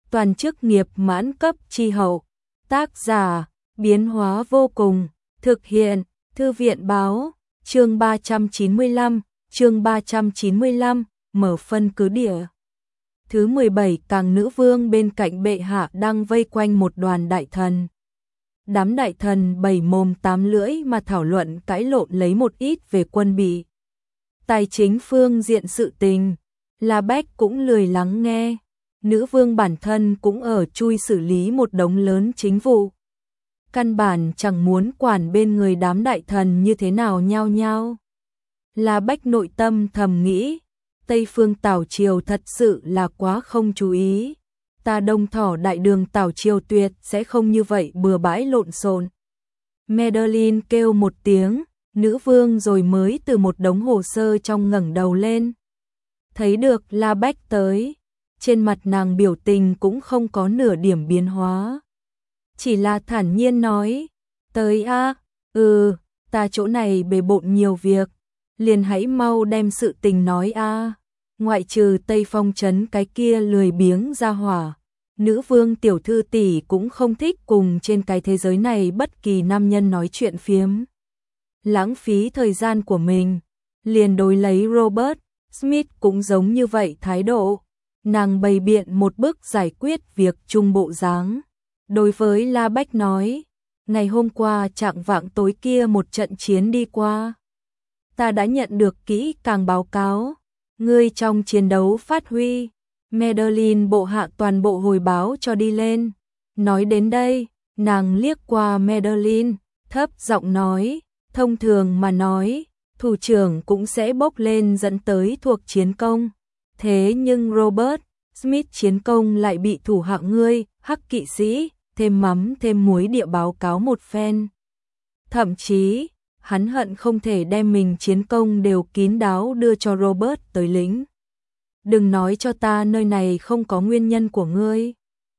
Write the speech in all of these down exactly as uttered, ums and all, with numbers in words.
toàn chức nghiệp mãn cấp chi hậu. Tác giả, biến hóa vô cùng, thực hiện, Thư viện báo, chương ba trăm chín mươi lăm, chương ba trăm chín mươi lăm, mở phân cứ địa. Thứ mười bảy, càng nữ vương bên cạnh bệ hạ đang vây quanh một đoàn đại thần. Đám đại thần bảy mồm tám lưỡi mà thảo luận cãi lộn lấy một ít về quân bị. Tài chính phương diện sự tình, La Bách cũng lười lắng nghe. Nữ vương bản thân cũng ở chui xử lý một đống lớn chính vụ. Căn bản chẳng muốn quản bên người đám đại thần như thế nào nhao nhao. La Bách nội tâm thầm nghĩ, Tây phương Tảo Triều thật sự là quá không chú ý. Ta Đông Thỏ đại đường Tảo Triều tuyệt sẽ không như vậy bừa bãi lộn xộn. Madeline kêu một tiếng, nữ vương rồi mới từ một đống hồ sơ trong ngẩng đầu lên. Thấy được La Bách tới, trên mặt nàng biểu tình cũng không có nửa điểm biến hóa. Chỉ là thản nhiên nói, tới a, ừ, ta chỗ này bề bộn nhiều việc, liền hãy mau đem sự tình nói a. Ngoại trừ Tây Phong trấn cái kia lười biếng ra hỏa, nữ vương tiểu thư tỷ cũng không thích cùng trên cái thế giới này bất kỳ nam nhân nói chuyện phiếm. Lãng phí thời gian của mình, liền đối lấy Robert Smith cũng giống như vậy thái độ. Nàng bày biện một bức giải quyết việc chung bộ dáng. Đối với La Bách nói, ngày hôm qua chạng vạng tối kia một trận chiến đi qua. Ta đã nhận được kỹ càng báo cáo, ngươi trong chiến đấu phát huy. Madeline bộ hạ toàn bộ hồi báo cho đi lên. Nói đến đây, nàng liếc qua Madeline, thấp giọng nói, thông thường mà nói, thủ trưởng cũng sẽ bốc lên dẫn tới thuộc chiến công. Thế nhưng Robert Smith chiến công lại bị thủ hạ ngươi, hắc kỵ sĩ, thêm mắm thêm muối địa báo cáo một phen. Thậm chí, hắn hận không thể đem mình chiến công đều kín đáo đưa cho Robert tới lĩnh. Đừng nói cho ta nơi này không có nguyên nhân của ngươi.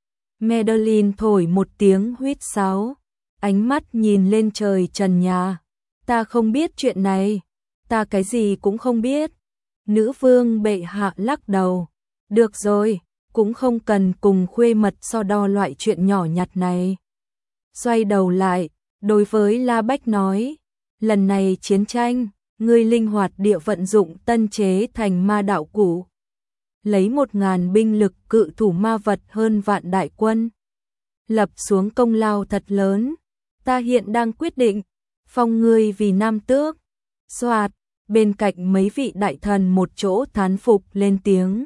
Madeline thổi một tiếng huýt sáo, ánh mắt nhìn lên trời trần nhà. Ta không biết chuyện này, ta cái gì cũng không biết. Nữ vương bệ hạ lắc đầu. Được rồi, cũng không cần cùng khuê mật so đo loại chuyện nhỏ nhặt này. Xoay đầu lại, đối với La Bách nói, lần này chiến tranh, ngươi linh hoạt địa vận dụng tân chế thành ma đạo cụ. Lấy một ngàn binh lực cự thủ ma vật hơn vạn đại quân. Lập xuống công lao thật lớn, ta hiện đang quyết định, phong ngươi vì nam tước. Soạt, bên cạnh mấy vị đại thần một chỗ thán phục lên tiếng.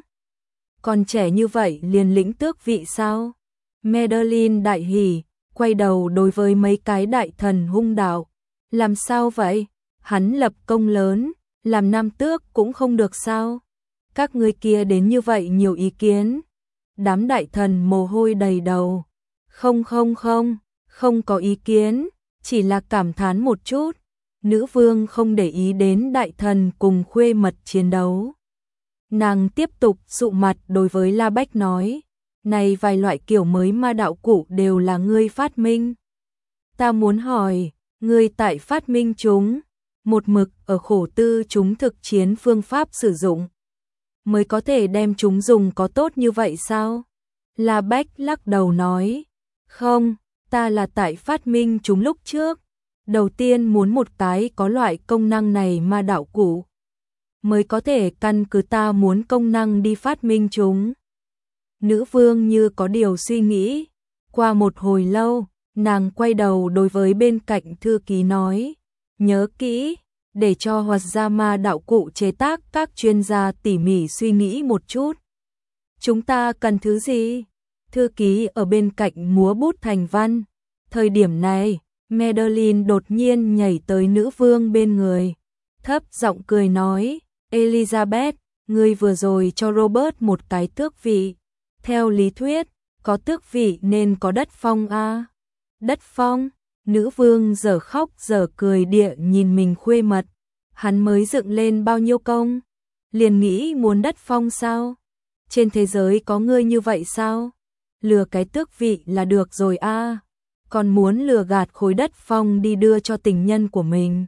Còn trẻ như vậy liền lĩnh tước vị sao? Madeline đại hỉ, quay đầu đối với mấy cái đại thần hung đạo. Làm sao vậy? Hắn lập công lớn, làm nam tước cũng không được sao? Các ngươi kia đến như vậy nhiều ý kiến. Đám đại thần mồ hôi đầy đầu. Không không không, không có ý kiến, chỉ là cảm thán một chút. Nữ vương không để ý đến đại thần cùng khuê mật chiến đấu. Nàng tiếp tục sụ mặt đối với La Bách nói, này vài loại kiểu mới ma đạo cụ đều là ngươi phát minh. Ta muốn hỏi, ngươi tại phát minh chúng, một mực ở khổ tư chúng thực chiến phương pháp sử dụng, mới có thể đem chúng dùng có tốt như vậy sao? La Bách lắc đầu nói, không, ta là tại phát minh chúng lúc trước. Đầu tiên muốn một cái có loại công năng này ma đạo cụ, mới có thể căn cứ ta muốn công năng đi phát minh chúng. Nữ vương như có điều suy nghĩ, qua một hồi lâu, nàng quay đầu đối với bên cạnh thư ký nói, nhớ kỹ, để cho hoạt ra ma đạo cụ chế tác các chuyên gia tỉ mỉ suy nghĩ một chút. Chúng ta cần thứ gì? Thư ký ở bên cạnh múa bút thành văn. Thời điểm này, Madeline đột nhiên nhảy tới nữ vương bên người, thấp giọng cười nói, Elizabeth, ngươi vừa rồi cho Robert một cái tước vị. Theo lý thuyết, có tước vị nên có đất phong a. Đất phong? Nữ vương giờ khóc giờ cười địa nhìn mình khuê mật. Hắn mới dựng lên bao nhiêu công? Liền nghĩ muốn đất phong sao? Trên thế giới có ngươi như vậy sao? Lừa cái tước vị là được rồi a. Còn muốn lừa gạt khối đất phong đi đưa cho tình nhân của mình.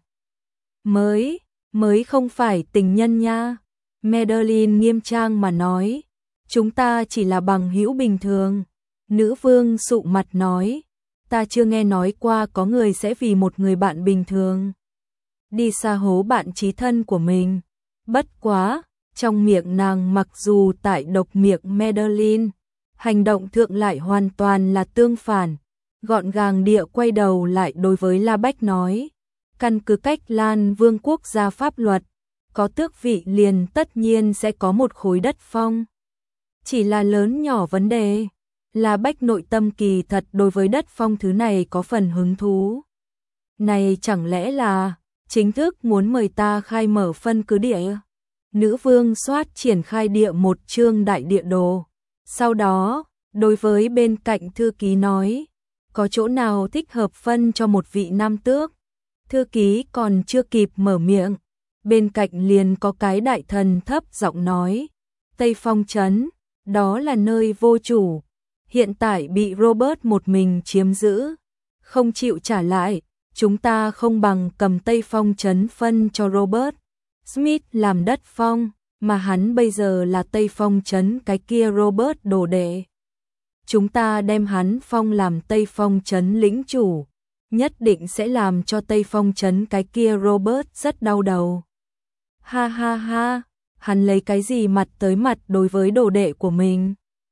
Mới, mới không phải tình nhân nha. Madeline nghiêm trang mà nói, chúng ta chỉ là bằng hữu bình thường. Nữ vương sụ mặt nói, ta chưa nghe nói qua có người sẽ vì một người bạn bình thường đi xa hố bạn chí thân của mình. Bất quá, trong miệng nàng mặc dù tại độc miệng Madeline, hành động thượng lại hoàn toàn là tương phản, gọn gàng địa quay đầu lại đối với La Bách nói, căn cứ cách Lan Vương quốc gia pháp luật, có tước vị liền tất nhiên sẽ có một khối đất phong. Chỉ là lớn nhỏ vấn đề, La Bách nội tâm kỳ thật đối với đất phong thứ này có phần hứng thú. Này chẳng lẽ là chính thức muốn mời ta khai mở phân cứ địa? Nữ vương soát triển khai địa một chương đại địa đồ. Sau đó, đối với bên cạnh thư ký nói, có chỗ nào thích hợp phân cho một vị nam tước? Thư ký còn chưa kịp mở miệng, bên cạnh liền có cái đại thần thấp giọng nói, Tây Phong Trấn, đó là nơi vô chủ, hiện tại bị Robert một mình chiếm giữ, không chịu trả lại, chúng ta không bằng cầm Tây Phong Trấn phân cho Robert Smith làm đất phong, mà hắn bây giờ là Tây Phong Trấn cái kia Robert đồ đệ. Chúng ta đem hắn phong làm Tây Phong Trấn lĩnh chủ, nhất định sẽ làm cho Tây Phong Trấn cái kia Robert rất đau đầu. Ha ha ha, hắn lấy cái gì mặt tới mặt đối với đồ đệ của mình?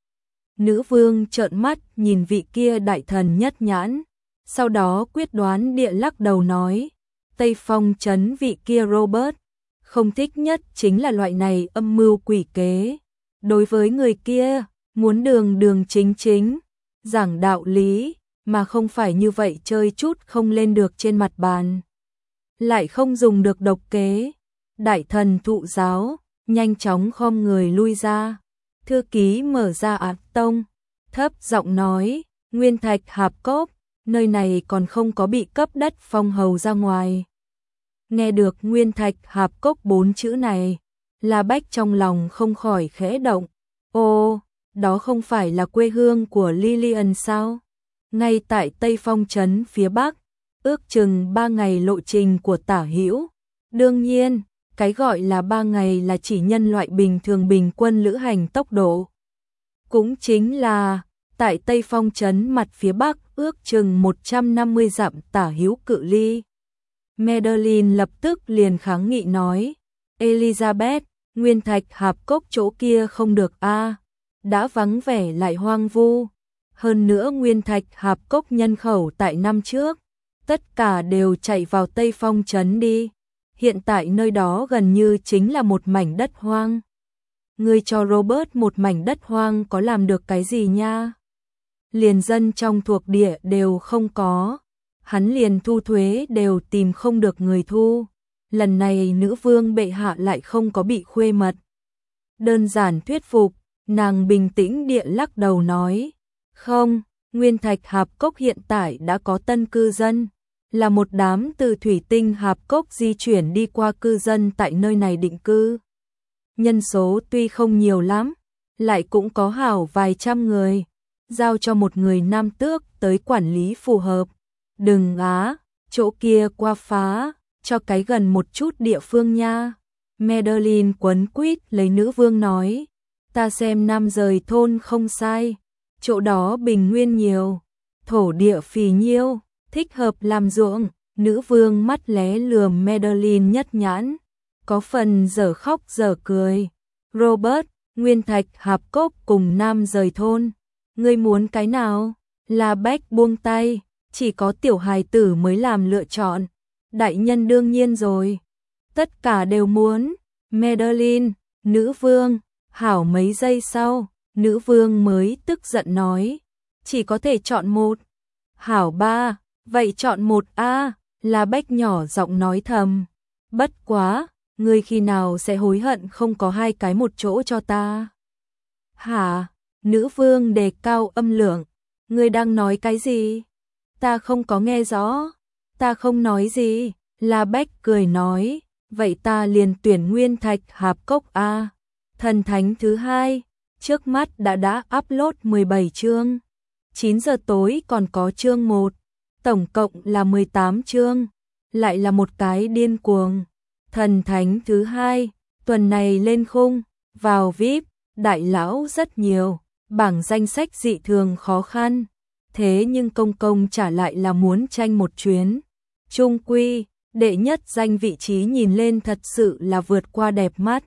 Nữ vương trợn mắt nhìn vị kia đại thần nhất nhãn, sau đó quyết đoán địa lắc đầu nói, Tây Phong Trấn vị kia Robert, không thích nhất chính là loại này âm mưu quỷ kế. Đối với người kia, muốn đường đường chính chính, giảng đạo lý, mà không phải như vậy chơi chút không lên được trên mặt bàn. Lại không dùng được độc kế. Đại thần thụ giáo, nhanh chóng khom người lui ra. Thư ký mở ra áp tông, thấp giọng nói, Nguyên Thạch Hạp Cốc, nơi này còn không có bị cấp đất phong hầu ra ngoài. Nghe được Nguyên Thạch Hạp Cốc bốn chữ này, La Bách trong lòng không khỏi khẽ động. Ô, đó không phải là quê hương của Lillian sao? Ngay tại Tây Phong Trấn phía Bắc, ước chừng ba ngày lộ trình của tả hữu. Đương nhiên, cái gọi là ba ngày là chỉ nhân loại bình thường bình quân lữ hành tốc độ. Cũng chính là, tại Tây Phong Trấn mặt phía Bắc ước chừng một trăm năm mươi dặm tả hữu cự ly. Madeline lập tức liền kháng nghị nói, Elizabeth, Nguyên Thạch Hạp Cốc chỗ kia không được a, đã vắng vẻ lại hoang vu. Hơn nữa Nguyên Thạch Hạp Cốc nhân khẩu tại năm trước, tất cả đều chạy vào Tây Phong Trấn đi. Hiện tại nơi đó gần như chính là một mảnh đất hoang. Ngươi cho Robert một mảnh đất hoang có làm được cái gì nha? Liền dân trong thuộc địa đều không có. Hắn liền thu thuế đều tìm không được người thu. Lần này nữ vương bệ hạ lại không có bị khuê mật. Đơn giản thuyết phục, nàng bình tĩnh địa lắc đầu nói. Không, Nguyên Thạch Hạp Cốc hiện tại đã có tân cư dân. Là một đám từ thủy tinh hạp cốc di chuyển đi qua cư dân tại nơi này định cư. Nhân số tuy không nhiều lắm, lại cũng có hảo vài trăm người. Giao cho một người nam tước tới quản lý phù hợp. Đừng á, chỗ kia qua phá, cho cái gần một chút địa phương nha. Madeline quấn quýt lấy nữ vương nói. Ta xem Nam Rời thôn không sai. Chỗ đó bình nguyên nhiều, thổ địa phì nhiêu, thích hợp làm ruộng. Nữ vương mắt lé lườm Madeline nhất nhãn, có phần dở khóc dở cười. Robert, Nguyên Thạch Hạp Cốc cùng Nam Rời thôn, ngươi muốn cái nào? La Bách buông tay, chỉ có tiểu hài tử mới làm lựa chọn. Đại nhân đương nhiên rồi, tất cả đều muốn. Madeline, nữ vương, hảo mấy giây sau, nữ vương mới tức giận nói, chỉ có thể chọn một. Hảo ba, vậy chọn một a. La Bách nhỏ giọng nói thầm, bất quá, ngươi khi nào sẽ hối hận không có hai cái một chỗ cho ta? Hả? Nữ vương đề cao âm lượng, ngươi đang nói cái gì? Ta không có nghe rõ. Ta không nói gì. La Bách cười nói, vậy ta liền tuyển Nguyên Thạch Hạp Cốc a. Thần thánh thứ hai, trước mắt đã đã upload mười bảy chương. chín giờ tối còn có chương một, tổng cộng là mười tám chương, lại là một cái điên cuồng. Thần thánh thứ hai, tuần này lên khung, vào vi ai pi đại lão rất nhiều, bảng danh sách dị thường khó khăn. Thế nhưng công công trả lại là muốn tranh một chuyến. Trung quy, đệ nhất danh vị trí nhìn lên thật sự là vượt qua đẹp mắt.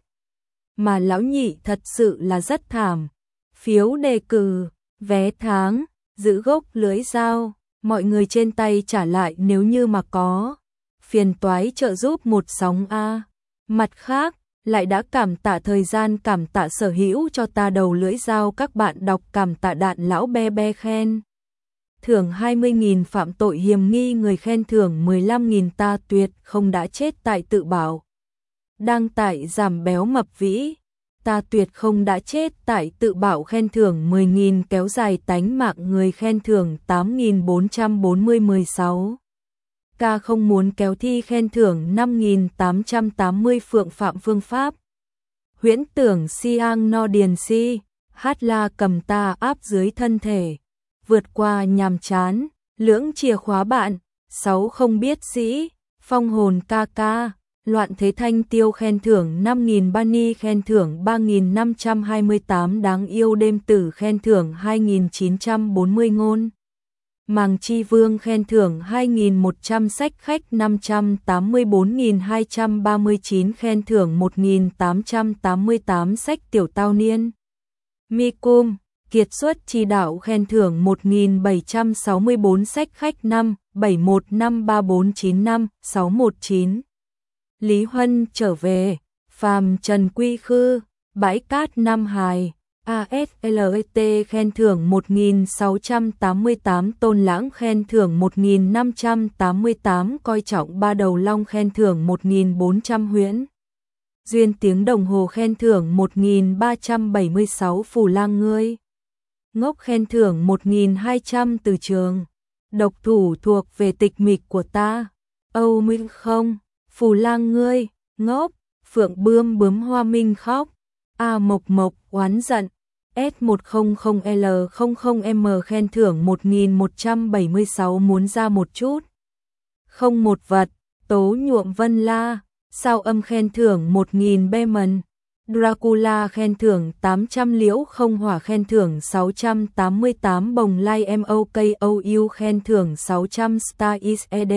Mà lão nhị thật sự là rất thảm. Phiếu đề cử, vé tháng, giữ gốc lưỡi dao, mọi người trên tay trả lại nếu như mà có. Phiền toái trợ giúp một sóng A. Mặt khác, lại đã cảm tạ thời gian, cảm tạ sở hữu cho ta đầu lưỡi dao, các bạn đọc, cảm tạ đạn lão be be khen. Thưởng hai mươi nghìn phạm tội hiềm nghi người, khen thưởng mười lăm nghìn ta tuyệt không đã chết tại tự bảo. Đăng tải giảm béo mập vĩ, ta tuyệt không đã chết tại tự bảo, khen thưởng mười nghìn kéo dài tánh mạng người, khen thưởng tám nghìn bốn trăm bốn mươi mười sáu. Ca không muốn kéo thi, khen thưởng năm nghìn tám trăm tám mươi phượng phạm phương pháp. Huyễn tưởng siang no điền si, hát la cầm ta áp dưới thân thể. Vượt qua nhàm chán, lưỡng chìa khóa bạn, sáu không biết sĩ, phong hồn ca ca, loạn thế thanh tiêu, khen thưởng năm nghìn bani, khen thưởng ba nghìn năm trăm hai mươi tám đáng yêu đêm tử, khen thưởng hai nghìn chín trăm bốn mươi ngôn. Màng chi vương, khen thưởng hai nghìn một trăm sách khách, năm trăm tám mươi bốn nghìn hai trăm ba mươi chín khen thưởng một nghìn tám trăm tám mươi tám sách tiểu tao niên. Mi cung, kiệt xuất chỉ đạo, khen thưởng một nghìn bảy trăm sáu mươi bốn sách khách, năm bảy một năm ba bốn chín năm sáu một chín. Lý Huân trở về, phàm trần quy khư, bãi cát Nam Hải. a ét lờ tê khen thưởng một nghìn sáu trăm tám mươi tám, Tôn Lãng khen thưởng một nghìn năm trăm tám mươi tám, coi trọng ba đầu long khen thưởng một nghìn bốn trăm, Huyễn Duyên tiếng đồng hồ khen thưởng một nghìn ba trăm bảy mươi sáu, Phù Lang ngươi ngốc khen thưởng một nghìn hai trăm, Từ Trường độc thủ thuộc về tịch mịch của ta. Âu Minh không, Phù Lang ngươi ngốc, Phượng Bươm bướm hoa minh khóc. A Mộc Mộc oán giận. S một không không L không không M khen thưởng một nghìn một trăm bảy mươi sáu, muốn ra một chút. Không một vật, Tố Nhuộm Vân La, sao âm khen thưởng một nghìn Beman. Dracula khen thưởng tám trăm, Liễu Không Hỏa khen thưởng sáu trăm tám mươi tám, Bồng Lai Mokou khen thưởng sáu trăm, Star is ed.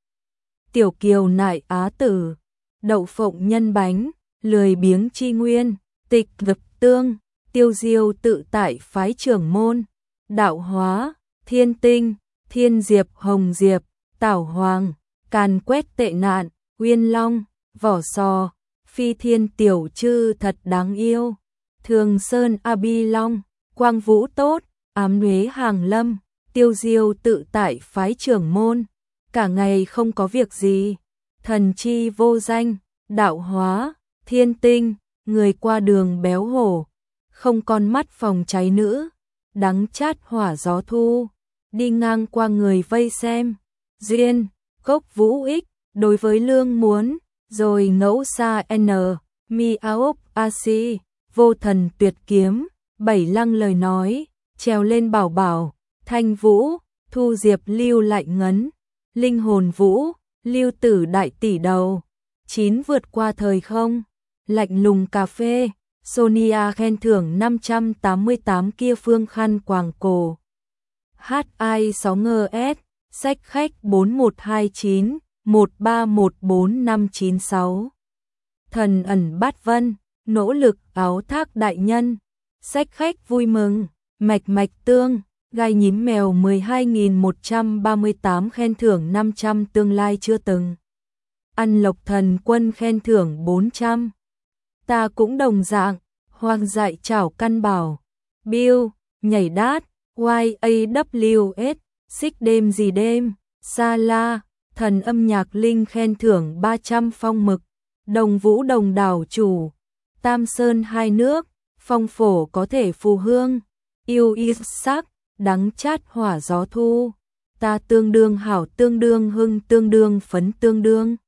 Tiểu Kiều Nại Á Tử, Đậu Phộng Nhân Bánh, Lười Biếng Chi Nguyên, Tịch Vực Tương, Tiêu Diêu Tự Tại phái trưởng môn, Đạo Hóa, Thiên Tinh, Thiên Diệp Hồng Diệp, Tảo Hoàng, Càn Quét Tệ Nạn, Uyên Long, Vỏ Sò, Phi Thiên Tiểu Trư thật đáng yêu, Thường Sơn A Bi Long, Quang Vũ Tốt, Ám Nhuế Hàng Lâm, Tiêu Diêu Tự Tại phái trưởng môn, cả ngày không có việc gì, Thần Chi Vô Danh, Đạo Hóa, Thiên Tinh, Người qua đường béo hổ, Không con mắt phòng cháy nữ, Đắng chát hỏa gió thu, Đi ngang qua người vây xem, Duyên, Cốc Vũ Ích, đối với lương muốn, rồi ngẫu xa N, Mi Aop Asi, Vô Thần Tuyệt Kiếm, Bảy Lăng lời nói, Trèo lên Bảo Bảo, Thanh Vũ, Thu Diệp Lưu Lạnh Ngấn, Linh Hồn Vũ, Lưu Tử Đại Tỷ Đầu, Chín Vượt Qua Thời Không, Lạnh Lùng Cà Phê, Sonia khen thưởng năm trăm tám mươi tám, Kia Phương Khăn Quàng Cổ, hát i sáu ngơ S, sách khách bốn một hai chín, một ba một bốn năm chín sáu. Thần Ẩn Bát Vân, Nỗ Lực Áo Thác Đại Nhân, sách khách vui mừng, Mạch Mạch Tương, Gai Nhím Mèo mười hai nghìn một trăm ba mươi tám khen thưởng năm trăm, Tương Lai Chưa Từng. Ăn Lộc Thần Quân khen thưởng bốn trăm. Ta cũng đồng dạng, Hoang Dại Chảo Căn Bảo, Bill, Nhảy Đát, Y A W S, Xích Đêm Gì Đêm, Sa La, Thần Âm Nhạc Linh khen thưởng ba trăm, Phong Mực, Đồng Vũ Đồng Đảo Chủ, Tam Sơn Hai Nước, Phong Phổ Có Thể Phù Hương, Yêu Is Sắc, Đắng Chát Hỏa Gió Thu, Ta Tương Đương Hảo Tương Đương Hưng Tương Đương Phấn Tương Đương,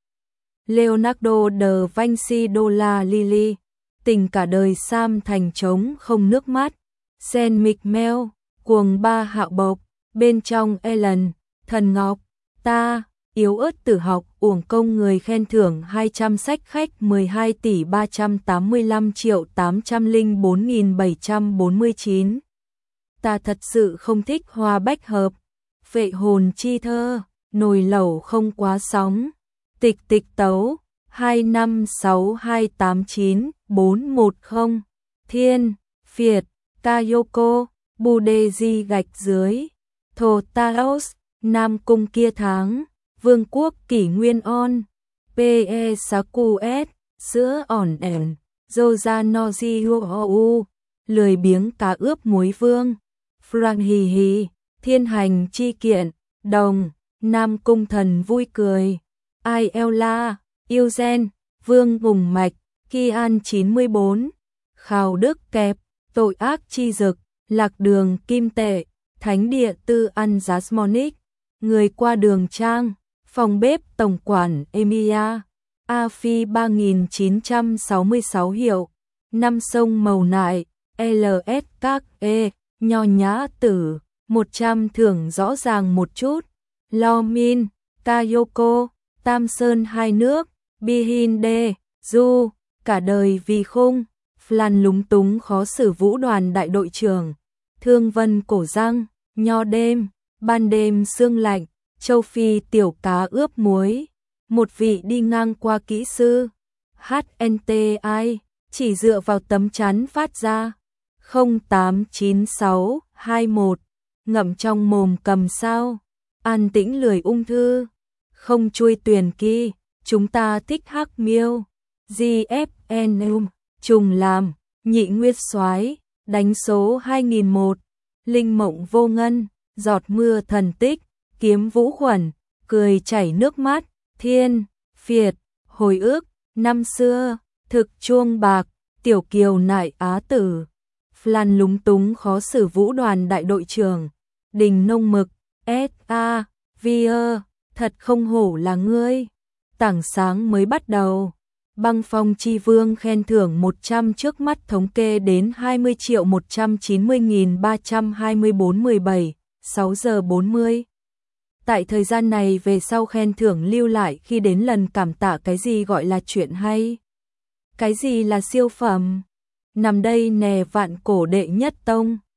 Leonardo da Vinci Đô La Lily, Tình Cả Đời Sam Thành Trống Không Nước Mắt, Sen Micmel, Cuồng Ba Hạo Bộc, Bên Trong Ellen, Thần Ngọc, Ta, yếu ớt tử học, uổng công người khen thưởng hai trăm sách khách mười hai tỷ ba trăm tám mươi lăm triệu tám trăm lẻ bốn nghìn bảy trăm bốn mươi chín. Ta thật sự không thích hoa bách hợp, vệ hồn chi thơ, nồi lẩu không quá sóng, tịch tịch tấu, hai năm sáu hai tám chín bốn một không, thiên, phiệt, Kayoko, Budeji gạch dưới, thổ Taos, Nam Cung kia tháng, Vương quốc kỷ nguyên on, pe Saku S, sữa ỏn ẻn, Zoja Noji Hou, lười biếng cá ướp muối vương, Frank hì hì, thiên hành chi kiện, đồng, Nam Cung thần vui cười, Ayala, Eugen, Vương Hùng Mạch, Kian chín mươi bốn, Khảo Đức Kẹp, tội ác chi dực, lạc đường kim tệ, thánh địa tư ăn Jasmonic, người qua đường trang, phòng bếp tổng quản Emilia, A Phi ba nghìn chín trăm sáu mươi sáu hiệu, năm sông màu nại, lờ ét các E, nho nhã tử, một trăm thưởng rõ ràng một chút, Lo Min, Kayoko, Tam Sơn hai nước, Bihinde, Du, cả đời vì khung, Flan lúng túng khó xử vũ đoàn đại đội trưởng, Thương Vân cổ răng, nho đêm, ban đêm sương lạnh, châu Phi tiểu cá ướp muối, một vị đi ngang qua kỹ sư, hát en tê i, chỉ dựa vào tấm chắn phát ra, không tám chín sáu hai một, ngậm trong mồm cầm sao, an tĩnh lười ung thư, không chui tuyền kỳ, chúng ta thích hắc miêu, giê ép en um, trùng làm, nhị nguyệt soái, đánh số hai nghìn một, linh mộng vô ngân, giọt mưa thần tích, kiếm vũ khuẩn, cười chảy nước mắt, thiên, phiệt, hồi ức, năm xưa, thực chuông bạc, tiểu kiều nại á tử, Flan lúng túng khó xử vũ đoàn đại đội trưởng, đình nông mực, ét a, Vier, thật không hổ là ngươi, tảng sáng mới bắt đầu. Băng phong chi vương khen thưởng một trăm trước mắt thống kê đến hai mươi triệu một trăm chín mươi nghìn ba trăm hai mươi bốn mười bảy, sáu giờ bốn mươi. Tại thời gian này về sau khen thưởng lưu lại khi đến lần cảm tạ cái gì gọi là chuyện hay. Cái gì là siêu phẩm. Nằm đây nè vạn cổ đệ nhất tông.